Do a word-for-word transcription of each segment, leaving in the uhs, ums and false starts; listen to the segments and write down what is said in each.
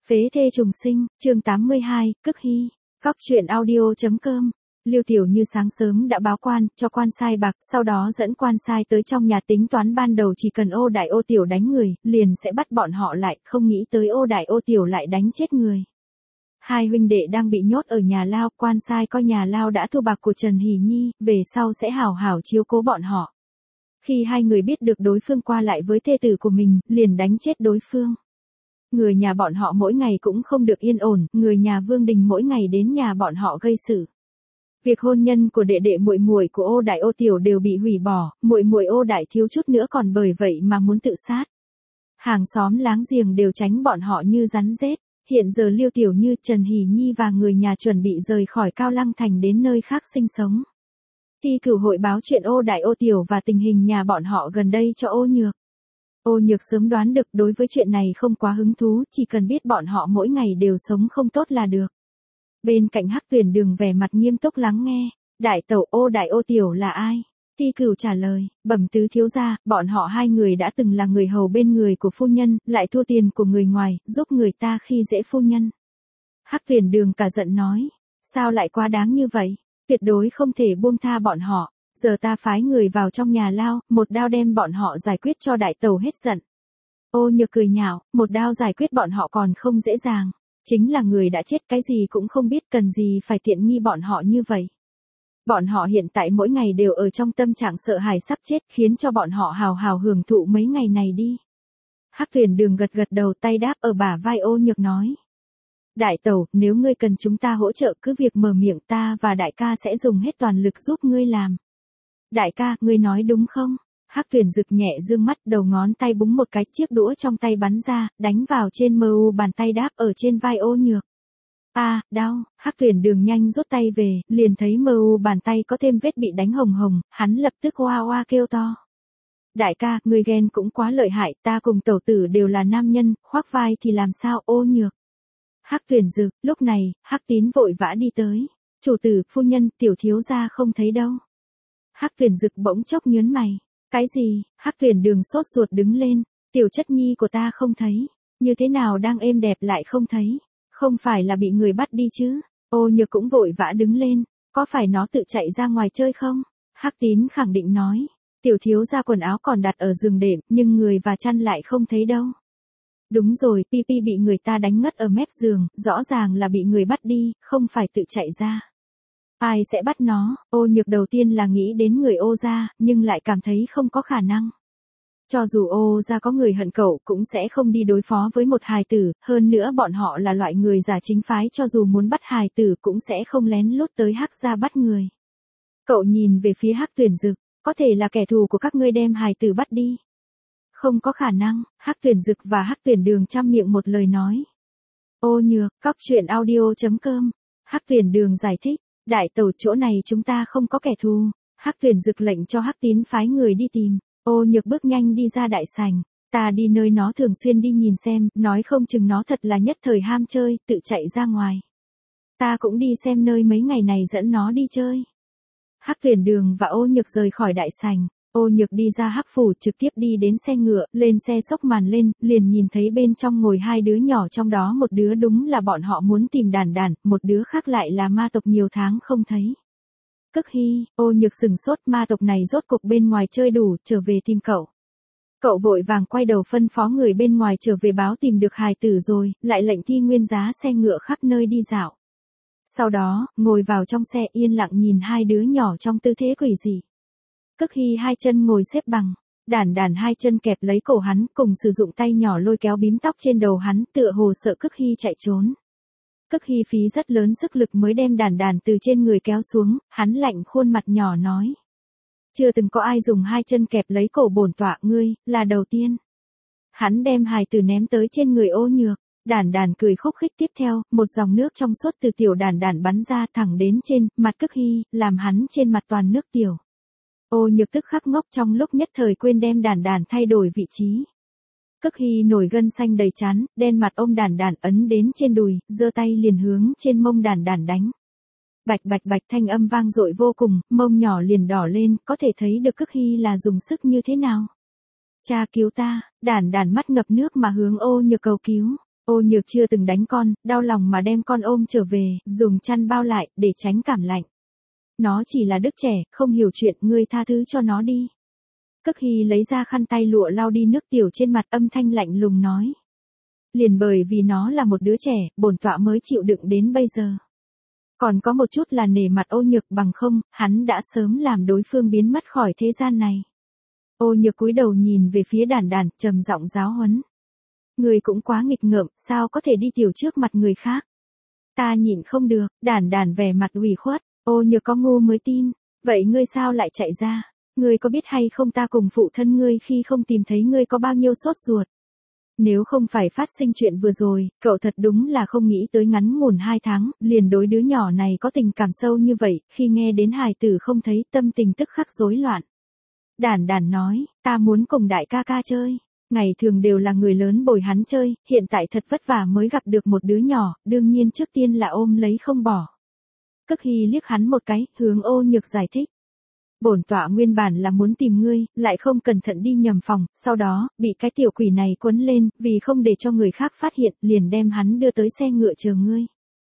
Phế thê trùng sinh, chương tám mươi hai, Cức Hy, Cóc truyện audio.com. Lưu Tiểu Như sáng sớm đã báo quan, cho quan sai bạc, sau đó dẫn quan sai tới trong nhà tính toán ban đầu chỉ cần ô đại ô tiểu đánh người, liền sẽ bắt bọn họ lại, không nghĩ tới ô đại ô tiểu lại đánh chết người. Hai huynh đệ đang bị nhốt ở nhà lao, quan sai coi nhà lao đã thu bạc của Trần Hỷ Nhi, về sau sẽ hảo hảo chiếu cố bọn họ. Khi hai người biết được đối phương qua lại với thê tử của mình, liền đánh chết đối phương. Người nhà bọn họ mỗi ngày cũng không được yên ổn, người nhà Vương Đình mỗi ngày đến nhà bọn họ gây sự. Việc hôn nhân của đệ đệ muội muội của ô đại ô tiểu đều bị hủy bỏ, muội muội ô đại thiếu chút nữa còn bởi vậy mà muốn tự sát. Hàng xóm láng giềng đều tránh bọn họ như rắn rết. Hiện giờ Lưu Tiểu Như, Trần Hỷ Nhi và người nhà chuẩn bị rời khỏi Cao Lăng Thành đến nơi khác sinh sống. Thi cửu hội báo chuyện ô đại ô tiểu và tình hình nhà bọn họ gần đây cho ô nhược. Ô nhược sớm đoán được đối với chuyện này không quá hứng thú, chỉ cần biết bọn họ mỗi ngày đều sống không tốt là được. Bên cạnh Hắc Tuyển Đường vẻ mặt nghiêm túc lắng nghe, đại tẩu ô đại ô tiểu là ai? Thi cửu trả lời, bẩm tứ thiếu gia, bọn họ hai người đã từng là người hầu bên người của phu nhân, lại thua tiền của người ngoài, giúp người ta khi dễ phu nhân. Hắc Tuyển Đường cả giận nói, sao lại quá đáng như vậy? Tuyệt đối không thể buông tha bọn họ. Giờ ta phái người vào trong nhà lao, một đao đem bọn họ giải quyết cho đại tẩu hết giận. Ô nhược cười nhạo, một đao giải quyết bọn họ còn không dễ dàng. Chính là người đã chết cái gì cũng không biết, cần gì phải tiện nghi bọn họ như vậy. Bọn họ hiện tại mỗi ngày đều ở trong tâm trạng sợ hãi sắp chết, khiến cho bọn họ hào hào hưởng thụ mấy ngày này đi. Hắc Tuyển Đường gật gật đầu, tay đáp ở bả vai ô nhược nói. Đại tẩu, nếu ngươi cần chúng ta hỗ trợ cứ việc mở miệng, ta và đại ca sẽ dùng hết toàn lực giúp ngươi làm. Đại ca, ngươi nói đúng không? Hắc Tuyển Dực nhẹ dương mắt, đầu ngón tay búng một cái, chiếc đũa trong tay bắn ra, đánh vào trên mờ u bàn tay đáp ở trên vai ô nhược. A, à, đau, Hắc Tuyển Đường nhanh rút tay về, liền thấy mờ u bàn tay có thêm vết bị đánh hồng hồng, hắn lập tức oa oa kêu to. Đại ca, ngươi ghen cũng quá lợi hại, ta cùng tẩu tử đều là nam nhân, khoác vai thì làm sao? Ô nhược. Hắc Tuyển Dực, lúc này, Hắc Tín vội vã đi tới. Chủ tử, phu nhân, tiểu thiếu gia không thấy đâu. Hắc Tuyển Dực bỗng chốc nhớn mày. Cái gì? Hắc Tuyển Đường sốt ruột đứng lên. Tiểu chất nhi của ta không thấy. Như thế nào đang êm đẹp lại không thấy? Không phải là bị người bắt đi chứ? Ô nhược cũng vội vã đứng lên. Có phải nó tự chạy ra ngoài chơi không? Hắc Tín khẳng định nói. Tiểu thiếu gia quần áo còn đặt ở giường đệm, nhưng người và chăn lại không thấy đâu. Đúng rồi, Pi Pi bị người ta đánh ngất ở mép giường, rõ ràng là bị người bắt đi, không phải tự chạy ra. Ai sẽ bắt nó? Ô nhược đầu tiên là nghĩ đến người ô gia, nhưng lại cảm thấy không có khả năng. Cho dù ô gia có người hận cậu cũng sẽ không đi đối phó với một hài tử, hơn nữa bọn họ là loại người giả chính phái, cho dù muốn bắt hài tử cũng sẽ không lén lút tới Hắc gia bắt người. Cậu nhìn về phía Hắc Tuyển Dực, có thể là kẻ thù của các ngươi đem hài tử bắt đi. Không có khả năng, Hắc Tuyển Dực và Hắc Tuyển Đường trăm miệng một lời nói. Ô nhược, Cóc truyện audio.com. Hắc Tuyển Đường giải thích, đại tẩu chỗ này chúng ta không có kẻ thù. Hắc Tuyển Dực lệnh cho Hắc Tín phái người đi tìm. Ô nhược bước nhanh đi ra đại sảnh, ta đi nơi nó thường xuyên đi nhìn xem, nói không chừng nó thật là nhất thời ham chơi, tự chạy ra ngoài. Ta cũng đi xem nơi mấy ngày này dẫn nó đi chơi. Hắc Tuyển Đường và Ô nhược rời khỏi đại sảnh. Ô nhược đi ra Hắc phủ, trực tiếp đi đến xe ngựa, lên xe xốc màn lên, liền nhìn thấy bên trong ngồi hai đứa nhỏ, trong đó một đứa đúng là bọn họ muốn tìm Đản Đản, một đứa khác lại là ma tộc nhiều tháng không thấy. Cức Hy, ô nhược sừng sốt, ma tộc này rốt cục bên ngoài chơi đủ, trở về tìm cậu. Cậu vội vàng quay đầu phân phó người bên ngoài trở về báo tìm được hài tử rồi, lại lệnh Thi Nguyên giá xe ngựa khắp nơi đi dạo. Sau đó, ngồi vào trong xe yên lặng nhìn hai đứa nhỏ trong tư thế quỷ dị. Cức Hy hai chân ngồi xếp bằng, Đản Đản hai chân kẹp lấy cổ hắn, cùng sử dụng tay nhỏ lôi kéo bím tóc trên đầu hắn, tựa hồ sợ Cức Hy chạy trốn. Cức Hy phí rất lớn sức lực mới đem Đản Đản từ trên người kéo xuống, hắn lạnh khuôn mặt nhỏ nói. Chưa từng có ai dùng hai chân kẹp lấy cổ bổn tọa ngươi, là đầu tiên. Hắn đem hài tử ném tới trên người Ô nhược, Đản Đản cười khúc khích, tiếp theo, một dòng nước trong suốt từ tiểu Đản Đản bắn ra thẳng đến trên mặt Cức Hy, làm hắn trên mặt toàn nước tiểu. Ô nhược tức khắc ngốc, trong lúc nhất thời quên đem Đản Đản thay đổi vị trí. Cức Hy nổi gân xanh đầy trán, đen mặt ôm Đản Đản ấn đến trên đùi, giơ tay liền hướng trên mông Đản Đản đánh. Bạch bạch bạch thanh âm vang dội vô cùng, mông nhỏ liền đỏ lên, có thể thấy được Cức Hy là dùng sức như thế nào. Cha cứu ta, Đản Đản mắt ngập nước mà hướng Ô nhược cầu cứu. Ô Nhược chưa từng đánh con, đau lòng mà đem con ôm trở về, dùng chăn bao lại, để tránh cảm lạnh. Nó chỉ là đứa trẻ, không hiểu chuyện, ngươi tha thứ cho nó đi. Cức Hy lấy ra khăn tay lụa lau đi nước tiểu trên mặt, âm thanh lạnh lùng nói. Liền bởi vì nó là một đứa trẻ, bổn tọa mới chịu đựng đến bây giờ. Còn có một chút là nể mặt Ô Nhược, bằng không, hắn đã sớm làm đối phương biến mất khỏi thế gian này. Ô Nhược cúi đầu nhìn về phía Đản Đản, trầm giọng giáo huấn. Người cũng quá nghịch ngợm, sao có thể đi tiểu trước mặt người khác. Ta nhịn không được, Đản Đản vẻ mặt ủy khuất, Ô Nhược có ngu mới tin, vậy ngươi sao lại chạy ra, ngươi có biết hay không ta cùng phụ thân ngươi khi không tìm thấy ngươi có bao nhiêu sốt ruột. Nếu không phải phát sinh chuyện vừa rồi, cậu thật đúng là không nghĩ tới ngắn ngủn hai tháng, liền đối đứa nhỏ này có tình cảm sâu như vậy, khi nghe đến hài tử không thấy tâm tình tức khắc rối loạn. Đản Đản nói, ta muốn cùng đại ca ca chơi. Ngày thường đều là người lớn bồi hắn chơi, hiện tại thật vất vả mới gặp được một đứa nhỏ, đương nhiên trước tiên là ôm lấy không bỏ. Cức Hy liếc hắn một cái, hướng Ô Nhược giải thích. Bổn tọa nguyên bản là muốn tìm ngươi, lại không cẩn thận đi nhầm phòng, sau đó, bị cái tiểu quỷ này quấn lên, vì không để cho người khác phát hiện, liền đem hắn đưa tới xe ngựa chờ ngươi.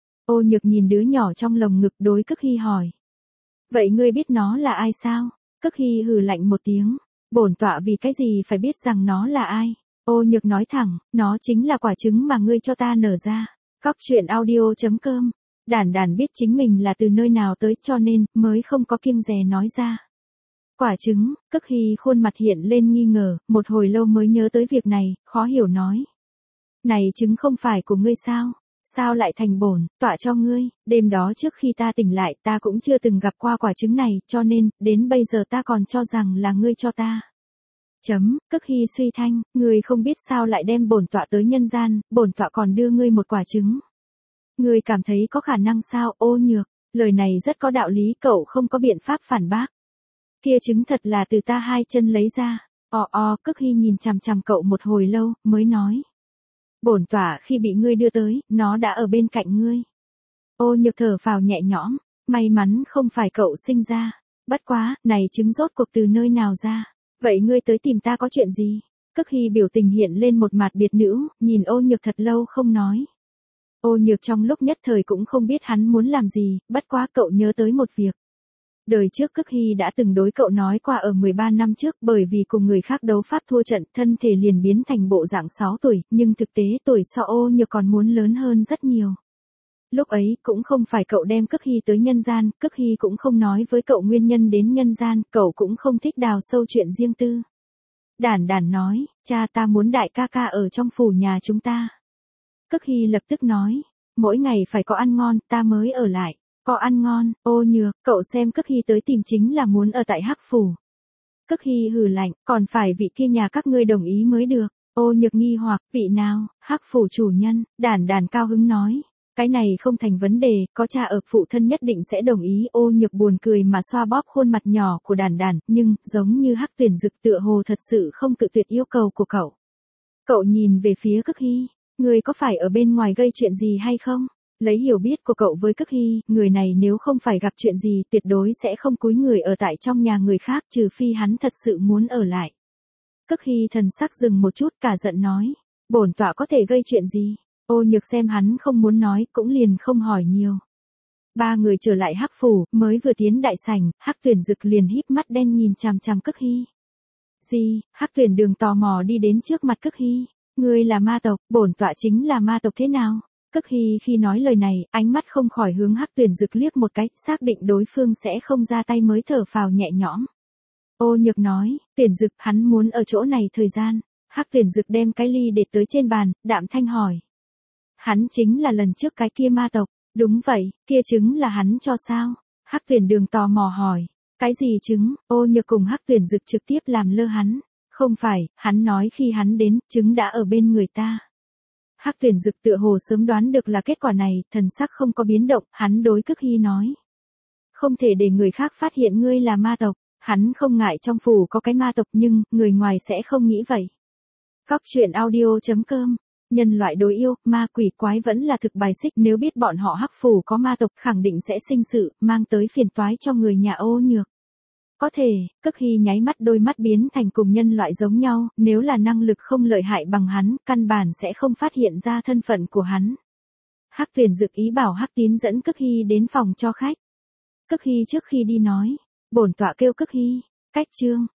Ô Nhược nhìn đứa nhỏ trong lồng ngực, đối Cức Hy hỏi. Vậy ngươi biết nó là ai sao? Cức Hy hừ lạnh một tiếng. Bổn tọa vì cái gì phải biết rằng nó là ai? Ô Nhược nói thẳng, nó chính là quả trứng mà ngươi cho ta nở ra. Cóc truyện audio chấm com. Đản Đản biết chính mình là từ nơi nào tới, cho nên, mới không có kiêng dè nói ra. Quả trứng, Cức Hy khuôn mặt hiện lên nghi ngờ, một hồi lâu mới nhớ tới việc này, khó hiểu nói. Này trứng không phải của ngươi sao? Sao lại thành bổn tọa cho ngươi? Đêm đó trước khi ta tỉnh lại, ta cũng chưa từng gặp qua quả trứng này, cho nên, đến bây giờ ta còn cho rằng là ngươi cho ta. Chấm, Cức Hy suy thanh, ngươi không biết sao lại đem bổn tọa tới nhân gian, bổn tọa còn đưa ngươi một quả trứng. Ngươi cảm thấy có khả năng sao? Ô Nhược, lời này rất có đạo lý, cậu không có biện pháp phản bác. Kia trứng thật là từ ta hai chân lấy ra. O o, Cức Hy nhìn chằm chằm cậu một hồi lâu, mới nói. Bổn tọa khi bị ngươi đưa tới, nó đã ở bên cạnh ngươi. Ô Nhược thở phào nhẹ nhõm, may mắn không phải cậu sinh ra. Bất quá, này trứng rốt cuộc từ nơi nào ra? Vậy ngươi tới tìm ta có chuyện gì? Cức Hy biểu tình hiện lên một mặt biệt nữ, nhìn Ô Nhược thật lâu không nói. Ô Nhược trong lúc nhất thời cũng không biết hắn muốn làm gì, bất quá cậu nhớ tới một việc. Đời trước Cức Hy đã từng đối cậu nói qua ở mười ba năm trước, bởi vì cùng người khác đấu pháp thua trận, thân thể liền biến thành bộ dạng sáu tuổi, nhưng thực tế tuổi so Ô Nhược còn muốn lớn hơn rất nhiều. Lúc ấy, cũng không phải cậu đem Cức Hy tới nhân gian, Cức Hy cũng không nói với cậu nguyên nhân đến nhân gian, cậu cũng không thích đào sâu chuyện riêng tư. Đản Đản nói, cha ta muốn đại ca ca ở trong phủ nhà chúng ta. Cức Hy lập tức nói, mỗi ngày phải có ăn ngon, ta mới ở lại. Có ăn ngon, Ô Nhược, cậu xem Cức Hy tới tìm chính là muốn ở tại Hắc phủ. Cức Hy hừ lạnh, còn phải vị kia nhà các ngươi đồng ý mới được. Ô Nhược nghi hoặc, vị nào? Hắc phủ chủ nhân. Đản Đản cao hứng nói, cái này không thành vấn đề, có cha ở, phụ thân nhất định sẽ đồng ý. Ô Nhược buồn cười mà xoa bóp khuôn mặt nhỏ của Đản Đản, nhưng giống như Hắc Tuyển Dực tựa hồ thật sự không cự tuyệt yêu cầu của cậu. Cậu nhìn về phía Cức Hy, người có phải ở bên ngoài gây chuyện gì hay không? Lấy hiểu biết của cậu với Cức Hy, người này nếu không phải gặp chuyện gì, tuyệt đối sẽ không cúi người ở tại trong nhà người khác, trừ phi hắn thật sự muốn ở lại. Cức Hy thần sắc dừng một chút, cả giận nói, bổn tọa có thể gây chuyện gì? Ô Nhược xem hắn không muốn nói, cũng liền không hỏi nhiều. Ba người trở lại Hắc phủ, mới vừa tiến đại sảnh, Hắc Tuyển Dực liền híp mắt đen nhìn chằm chằm Cức Hy. Gì? Hắc Tuyển Đường tò mò đi đến trước mặt Cức Hy. Ngươi là ma tộc, bổn tọa chính là ma tộc thế nào? Cức Hy khi nói lời này, ánh mắt không khỏi hướng Hắc Tuyển Dực liếc một cái, xác định đối phương sẽ không ra tay mới thở phào nhẹ nhõm. Ô Nhược nói, Tuyển Dực, hắn muốn ở chỗ này thời gian. Hắc Tuyển Dực đem cái ly để tới trên bàn, đạm thanh hỏi. Hắn chính là lần trước cái kia ma tộc. Đúng vậy, kia trứng là hắn cho sao? Hắc Tuyển Đường tò mò hỏi. Cái gì trứng? Ô Nhược cùng Hắc Tuyển Dực trực tiếp làm lơ hắn. Không phải, hắn nói khi hắn đến, trứng đã ở bên người ta. Hắc Tuyển Dực tựa hồ sớm đoán được là kết quả này, thần sắc không có biến động, hắn đối Cức Hy nói. Không thể để người khác phát hiện ngươi là ma tộc, hắn không ngại trong phủ có cái ma tộc nhưng, người ngoài sẽ không nghĩ vậy. Cóc truyện audio chấm com. Nhân loại đối yêu, ma quỷ quái vẫn là thực bài xích, nếu biết bọn họ Hắc phủ có ma tộc khẳng định sẽ sinh sự, mang tới phiền toái cho người nhà Ô Nhược. Có thể, Cức Hy nháy mắt đôi mắt biến thành cùng nhân loại giống nhau, nếu là năng lực không lợi hại bằng hắn, căn bản sẽ không phát hiện ra thân phận của hắn. Hắc Tuyền Dực ý bảo Hắc Tín dẫn Cức Hy đến phòng cho khách. Cức Hy trước khi đi nói, bổn tọa kêu Cức Hy, cách chương.